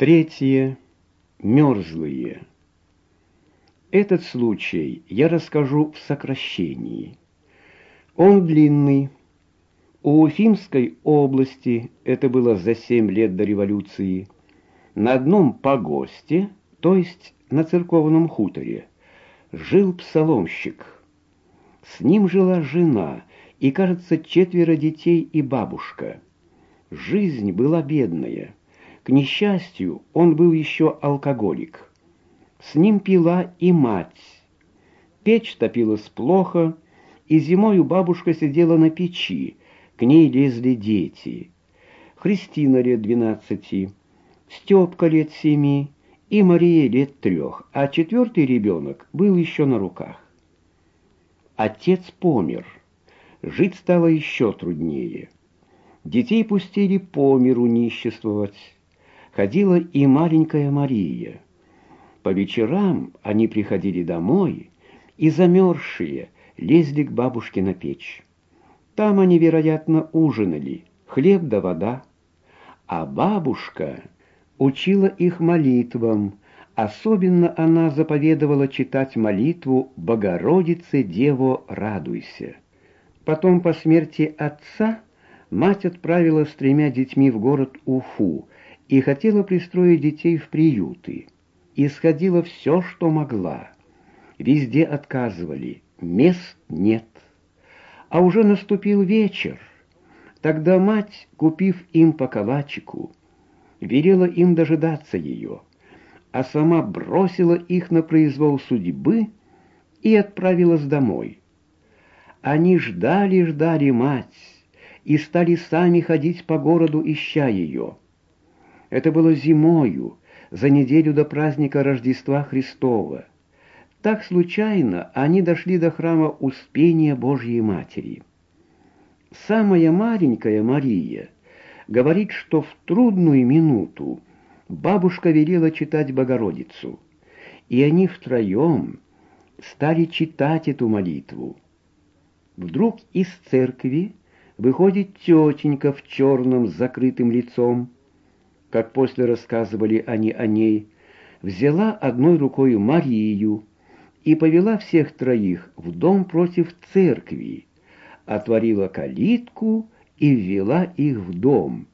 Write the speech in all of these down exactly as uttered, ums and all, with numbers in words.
Третье. Мерзлые. Этот случай я расскажу в сокращении. Он длинный. У Уфимской области, это было за семь лет до революции, на одном погосте, то есть на церковном хуторе, жил псаломщик. С ним жила жена и, кажется, четверо детей и бабушка. Жизнь была бедная. К несчастью, он был еще алкоголик. С ним пила и мать. Печь топилась плохо, и зимою бабушка сидела на печи, к ней лезли дети. Христина лет двенадцати, Степка лет семи и Мария лет трех, а четвертый ребенок был еще на руках. Отец помер. Жить стало еще труднее. Детей пустили по миру ниществовать. Ходила и маленькая Мария. По вечерам они приходили домой и, замерзшие, лезли к бабушке на печь. Там они, вероятно, ужинали, хлеб да вода. А бабушка учила их молитвам. Особенно она заповедовала читать молитву «Богородице, Дево, радуйся». Потом, по смерти отца, мать отправила с тремя детьми в город Уфу и хотела пристроить детей в приюты. Исходила все, что могла. Везде отказывали, мест нет. А уже наступил вечер. Тогда мать, купив им по калачику, велела им дожидаться ее, а сама бросила их на произвол судьбы и отправилась домой. Они ждали-ждали мать и стали сами ходить по городу, ища ее. Это было зимою, за неделю до праздника Рождества Христова. Так случайно они дошли до храма Успения Божьей Матери. Самая маленькая Мария говорит, что в трудную минуту бабушка велела читать Богородицу, и они втроем стали читать эту молитву. Вдруг из церкви выходит тетенька в черном с закрытым лицом, как после рассказывали они о ней, взяла одной рукой Марию и повела всех троих в дом против церкви, отворила калитку и ввела их в дом.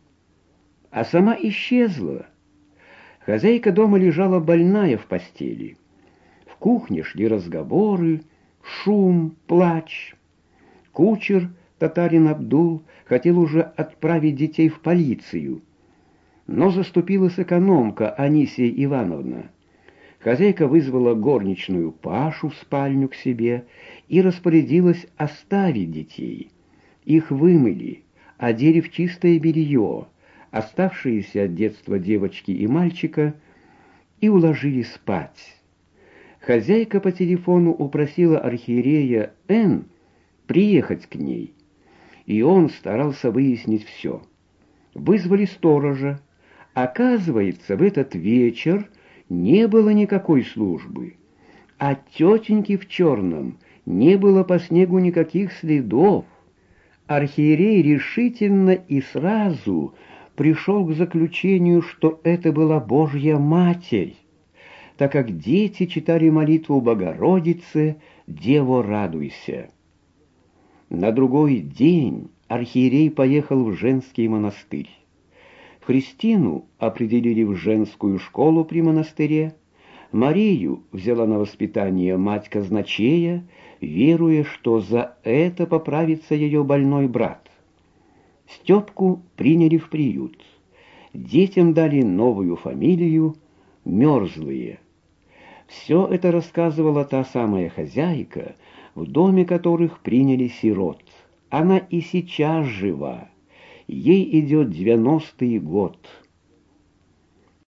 А сама исчезла. Хозяйка дома лежала больная в постели. В кухне шли разговоры, шум, плач. Кучер, татарин Абдул, хотел уже отправить детей в полицию. Но заступилась экономка Анисия Ивановна. Хозяйка вызвала горничную Пашу в спальню к себе и распорядилась оставить детей. Их вымыли, одели в чистое белье, оставшиеся от детства девочки и мальчика, и уложили спать. Хозяйка по телефону упросила архиерея Н. приехать к ней, и он старался выяснить все. Вызвали сторожа. Оказывается, в этот вечер не было никакой службы, а тетеньки в черном не было по снегу никаких следов. Архиерей решительно и сразу пришел к заключению, что это была Божья Матерь, так как дети читали молитву Богородице, Дево, радуйся. На другой день архиерей поехал в женский монастырь. Христину определили в женскую школу при монастыре. Марию взяла на воспитание мать казначея, веруя, что за это поправится ее больной брат. Степку приняли в приют. Детям дали новую фамилию «Мерзлые». Все это рассказывала та самая хозяйка, в доме которых приняли сирот. Она и сейчас жива. Ей идет девяностый год.